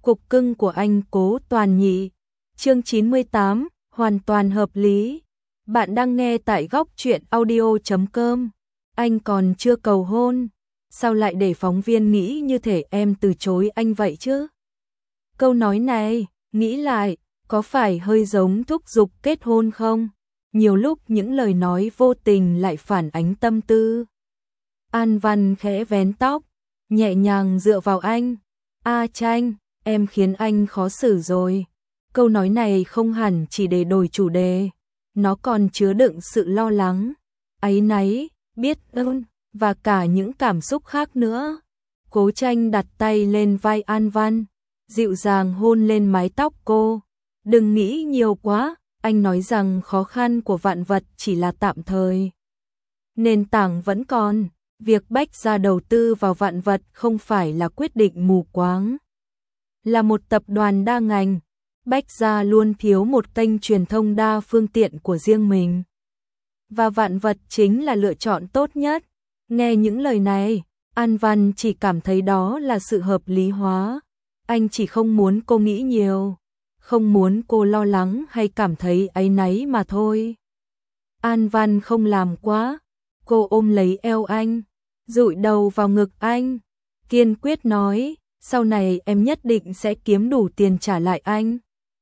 Cục cưng của anh Cố Toàn nhị. Chương 98, hoàn toàn hợp lý. Bạn đang nghe tại góc truyện audio.com. Anh còn chưa cầu hôn, sao lại để phóng viên nghĩ như thể em từ chối anh vậy chứ? Câu nói này, nghĩ lại, có phải hơi giống thúc giục kết hôn không? Nhiều lúc những lời nói vô tình lại phản ánh tâm tư. An Văn khẽ vén tóc, nhẹ nhàng dựa vào anh. A Tranh, em khiến anh khó xử rồi. Câu nói này không hẳn chỉ để đổi chủ đề, nó còn chứa đựng sự lo lắng, áy náy, biết ơn và cả những cảm xúc khác nữa. Cố Tranh đặt tay lên vai An Văn, dịu dàng hôn lên mái tóc cô. Đừng nghĩ nhiều quá, anh nói rằng khó khăn của Vạn Vật chỉ là tạm thời. Nền tảng vẫn còn, việc Bách Gia đầu tư vào Vạn Vật không phải là quyết định mù quáng. Là một tập đoàn đa ngành, Bách Gia luôn thiếu một kênh truyền thông đa phương tiện của riêng mình. Và Vạn Vật chính là lựa chọn tốt nhất. Nghe những lời này, An Văn chỉ cảm thấy đó là sự hợp lý hóa. Anh chỉ không muốn cô nghĩ nhiều, không muốn cô lo lắng hay cảm thấy áy náy mà thôi. An Văn không làm quá, cô ôm lấy eo anh, dụi đầu vào ngực anh, kiên quyết nói, sau này em nhất định sẽ kiếm đủ tiền trả lại anh.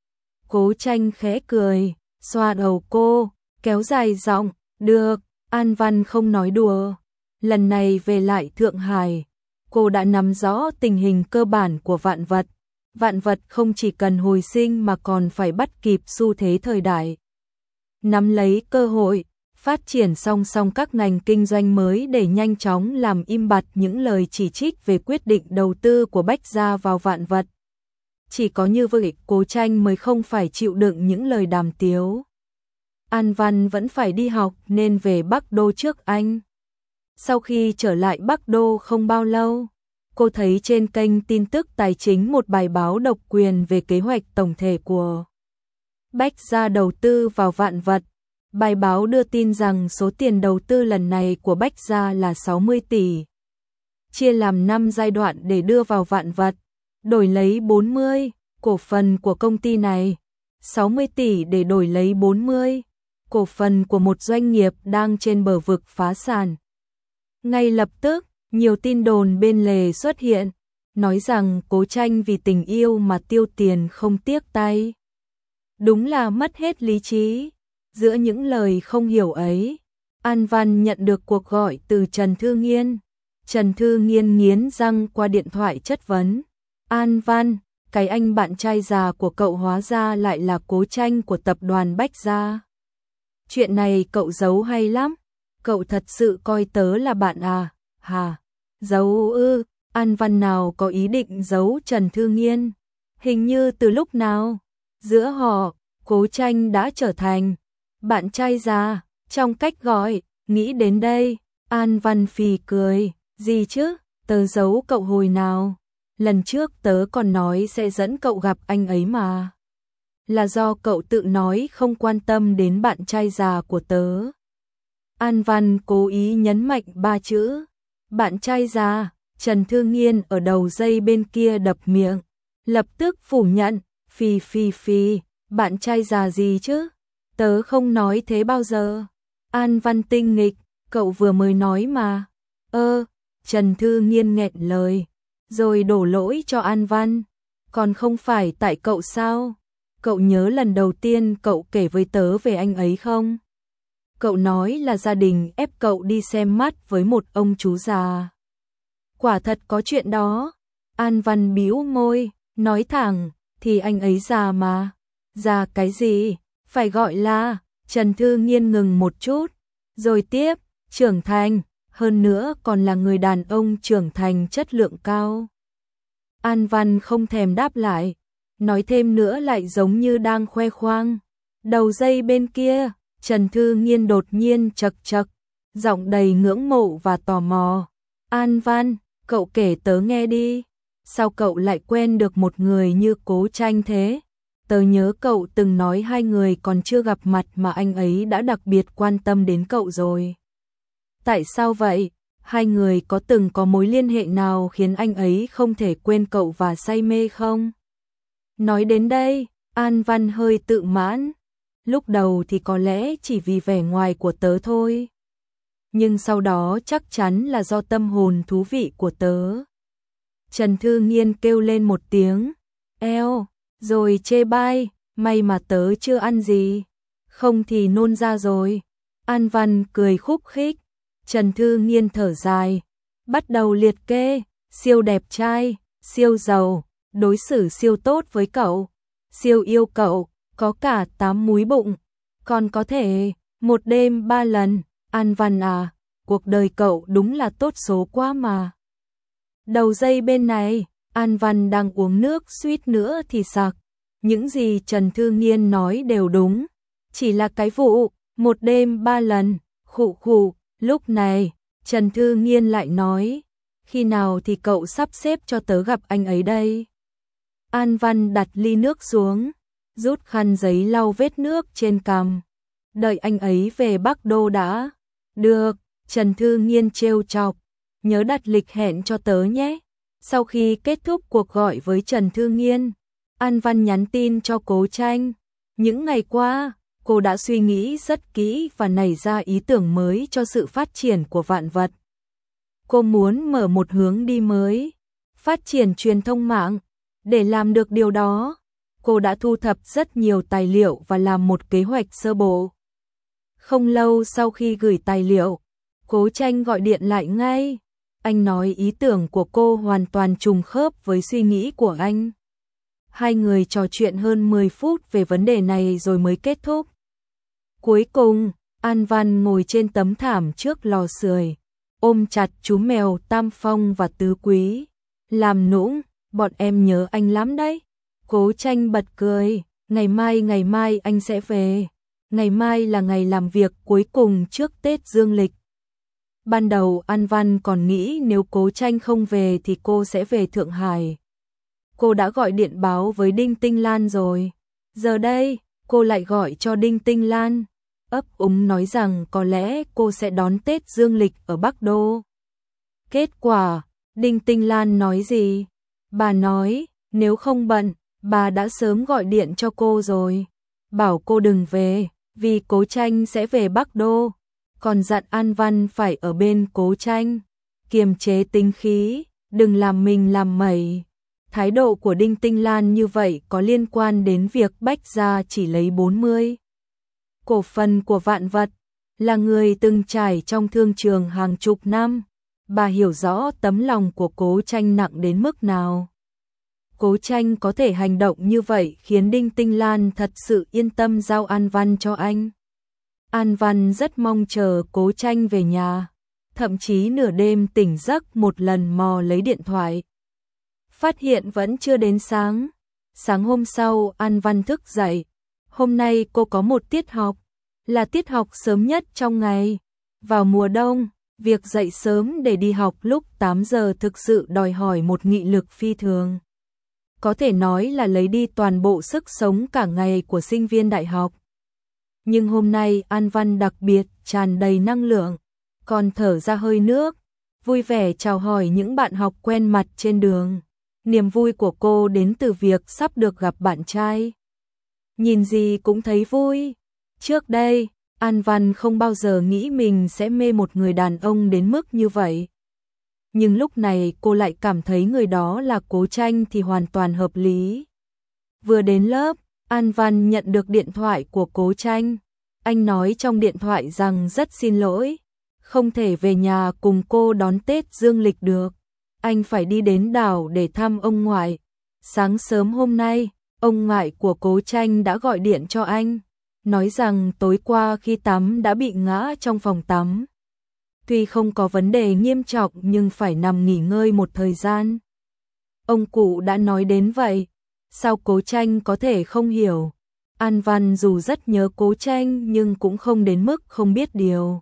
Cố Tranh khẽ cười, xoa đầu cô, kéo dài giọng, được. An Văn không nói đùa. Lần này về lại Thượng Hải, cô đã nắm rõ tình hình cơ bản của Vạn Vật. Vạn Vật không chỉ cần hồi sinh mà còn phải bắt kịp xu thế thời đại. Nắm lấy cơ hội, phát triển song song các ngành kinh doanh mới để nhanh chóng làm im bặt những lời chỉ trích về quyết định đầu tư của Bách Gia vào Vạn Vật. Chỉ có như vậy Cố Tranh mới không phải chịu đựng những lời đàm tiếu. An Văn vẫn phải đi học nên về Bắc Đô trước anh. Sau khi trở lại Bắc Đô không bao lâu, cô thấy trên kênh tin tức tài chính một bài báo độc quyền về kế hoạch tổng thể của Bách Gia đầu tư vào Vạn Vật. Bài báo đưa tin rằng số tiền đầu tư lần này của Bách Gia là 60 tỷ, chia làm 5 giai đoạn để đưa vào Vạn Vật, đổi lấy 40 cổ phần của công ty này, 60 tỷ để đổi lấy 40 cổ phần của một doanh nghiệp đang trên bờ vực phá sản. Ngay lập tức, nhiều tin đồn bên lề xuất hiện, nói rằng Cố Tranh vì tình yêu mà tiêu tiền không tiếc tay. Đúng là mất hết lý trí. Giữa những lời không hiểu ấy, An Văn nhận được cuộc gọi từ Trần Thư Nghiên. Trần Thư Nghiên nghiến răng qua điện thoại chất vấn. An Văn, cái anh bạn trai già của cậu hóa ra lại là Cố Tranh của tập đoàn Bách Gia. Chuyện này cậu giấu hay lắm. Cậu thật sự coi tớ là bạn à? Hả? Giấu ư? An Văn nào có ý định giấu Trần Thư Nghiên. Hình như từ lúc nào, giữa họ, Cố Tranh đã trở thành bạn trai già, trong cách gọi. Nghĩ đến đây, An Văn phì cười. Gì chứ, tớ giấu cậu hồi nào? Lần trước tớ còn nói sẽ dẫn cậu gặp anh ấy mà. Là do cậu tự nói không quan tâm đến bạn trai già của tớ. An Văn cố ý nhấn mạnh 3 chữ bạn trai già. Trần Thư Nghiên ở đầu dây bên kia đập miệng, lập tức phủ nhận. Phi, bạn trai già gì chứ? Tớ không nói thế bao giờ. An Văn tinh nghịch, cậu vừa mới nói mà. Trần Thư Nghiên nghẹn lời, rồi đổ lỗi cho An Văn. Còn không phải tại cậu sao? Cậu nhớ lần đầu tiên cậu kể với tớ về anh ấy không? Cậu nói là gia đình ép cậu đi xem mắt với một ông chú già. Quả thật có chuyện đó. An Văn bĩu môi, nói thẳng, thì anh ấy già mà. Già cái gì? Phải gọi là. Trần Thư Nghiên ngừng một chút, rồi tiếp, trưởng thành, hơn nữa còn là người đàn ông trưởng thành chất lượng cao. An Văn không thèm đáp lại, nói thêm nữa lại giống như đang khoe khoang. Đầu dây bên kia, Trần Thư Nghiên đột nhiên chậc chậc, giọng đầy ngưỡng mộ và tò mò. An Văn, cậu kể tớ nghe đi, sao cậu lại quen được một người như Cố Tranh thế? Tớ nhớ cậu từng nói hai người còn chưa gặp mặt mà anh ấy đã đặc biệt quan tâm đến cậu rồi. Tại sao vậy? Hai người có từng có mối liên hệ nào khiến anh ấy không thể quên cậu và say mê không? Nói đến đây, An Văn hơi tự mãn. Lúc đầu thì có lẽ chỉ vì vẻ ngoài của tớ thôi. Nhưng sau đó chắc chắn là do tâm hồn thú vị của tớ. Trần Thư Nghiên kêu lên một tiếng, eo, rồi chê bai, may mà tớ chưa ăn gì, không thì nôn ra rồi. An Văn cười khúc khích, Trần Thư Nghiên thở dài, bắt đầu liệt kê, siêu đẹp trai, siêu giàu, đối xử siêu tốt với cậu, siêu yêu cậu, có cả 8 múi bụng, còn có thể một đêm 3 lần. An Văn à, cuộc đời cậu đúng là tốt số quá mà. Đầu dây bên này, An Văn đang uống nước suýt nữa thì sặc. Những gì Trần Thư Nghiên nói đều đúng, chỉ là cái vụ một đêm 3 lần, khụ khụ. Lúc này, Trần Thư Nghiên lại nói, khi nào thì cậu sắp xếp cho tớ gặp anh ấy đây? An Văn đặt ly nước xuống, rút khăn giấy lau vết nước trên cằm. Đợi anh ấy về Bắc Đô đã. Được, Trần Thư Nghiên trêu chọc, nhớ đặt lịch hẹn cho tớ nhé. Sau khi kết thúc cuộc gọi với Trần Thư Nghiên, An Văn nhắn tin cho Cố Tranh. Những ngày qua, cô đã suy nghĩ rất kỹ và nảy ra ý tưởng mới cho sự phát triển của vạn vật. Cô muốn mở một hướng đi mới, phát triển truyền thông mạng. Để làm được điều đó, cô đã thu thập rất nhiều tài liệu và làm một kế hoạch sơ bộ. Không lâu sau khi gửi tài liệu, Cố Tranh gọi điện lại ngay. Anh nói ý tưởng của cô hoàn toàn trùng khớp với suy nghĩ của anh. Hai người trò chuyện hơn 10 phút về vấn đề này rồi mới kết thúc. Cuối cùng, An Văn ngồi trên tấm thảm trước lò sưởi, ôm chặt chú mèo Tam Phong và Tứ Quý. Làm nũng, bọn em nhớ anh lắm đấy. Cố Tranh bật cười, ngày mai anh sẽ về. Ngày mai là ngày làm việc cuối cùng trước Tết Dương lịch. Ban đầu An Văn còn nghĩ nếu Cố Tranh không về thì cô sẽ về Thượng Hải. Cô đã gọi điện báo với Đinh Tinh Lan rồi. Giờ đây, cô lại gọi cho Đinh Tinh Lan, ấp úng nói rằng có lẽ cô sẽ đón Tết Dương lịch ở Bắc Đô. Kết quả, Đinh Tinh Lan nói gì? Bà nói, nếu không bận, bà đã sớm gọi điện cho cô rồi. Bảo cô đừng về, vì Cố Tranh sẽ về Bắc Đô. Còn dặn An Văn phải ở bên Cố Tranh, kiềm chế tính khí, đừng làm mình làm mẩy. Thái độ của Đinh Tinh Lan như vậy có liên quan đến việc Bách Gia chỉ lấy 40 cổ phần của Vạn Vật, là người từng trải trong thương trường hàng chục năm. Bà hiểu rõ tấm lòng của Cố Tranh nặng đến mức nào. Cố Tranh có thể hành động như vậy khiến Đinh Tinh Lan thật sự yên tâm giao An Văn cho anh. An Văn rất mong chờ Cố Tranh về nhà, thậm chí nửa đêm tỉnh giấc một lần mò lấy điện thoại. Phát hiện vẫn chưa đến sáng. Sáng hôm sau An Văn thức dậy. Hôm nay cô có một tiết học, là tiết học sớm nhất trong ngày. Vào mùa đông, việc dậy sớm để đi học lúc 8 giờ thực sự đòi hỏi một nghị lực phi thường. Có thể nói là lấy đi toàn bộ sức sống cả ngày của sinh viên đại học. Nhưng hôm nay An Văn đặc biệt tràn đầy năng lượng, còn thở ra hơi nước, vui vẻ chào hỏi những bạn học quen mặt trên đường. Niềm vui của cô đến từ việc sắp được gặp bạn trai. Nhìn gì cũng thấy vui. Trước đây, An Văn không bao giờ nghĩ mình sẽ mê một người đàn ông đến mức như vậy. Nhưng lúc này cô lại cảm thấy người đó là Cố Tranh thì hoàn toàn hợp lý. Vừa đến lớp, An Văn nhận được điện thoại của Cố Tranh. Anh nói trong điện thoại rằng rất xin lỗi, không thể về nhà cùng cô đón Tết Dương lịch được. Anh phải đi đến đảo để thăm ông ngoại. Sáng sớm hôm nay, ông ngoại của Cố Tranh đã gọi điện cho anh, nói rằng tối qua khi tắm đã bị ngã trong phòng tắm. Tuy không có vấn đề nghiêm trọng nhưng phải nằm nghỉ ngơi một thời gian. Ông cụ đã nói đến vậy, sao Cố Tranh có thể không hiểu. An Văn dù rất nhớ Cố Tranh nhưng cũng không đến mức không biết điều.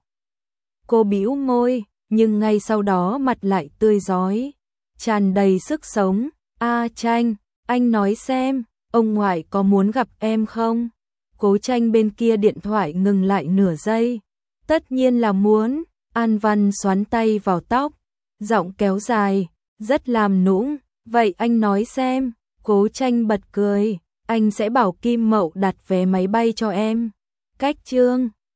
Cô bĩu môi, nhưng ngay sau đó mặt lại tươi rói, tràn đầy sức sống. Tranh, anh nói xem, ông ngoại có muốn gặp em không? Cố Tranh bên kia điện thoại ngừng lại nửa giây. Tất nhiên là muốn. An Văn xoắn tay vào tóc, giọng kéo dài, rất làm nũng. Vậy anh nói xem, Cố Tranh bật cười, anh sẽ bảo Kim Mậu đặt vé máy bay cho em. Cách chương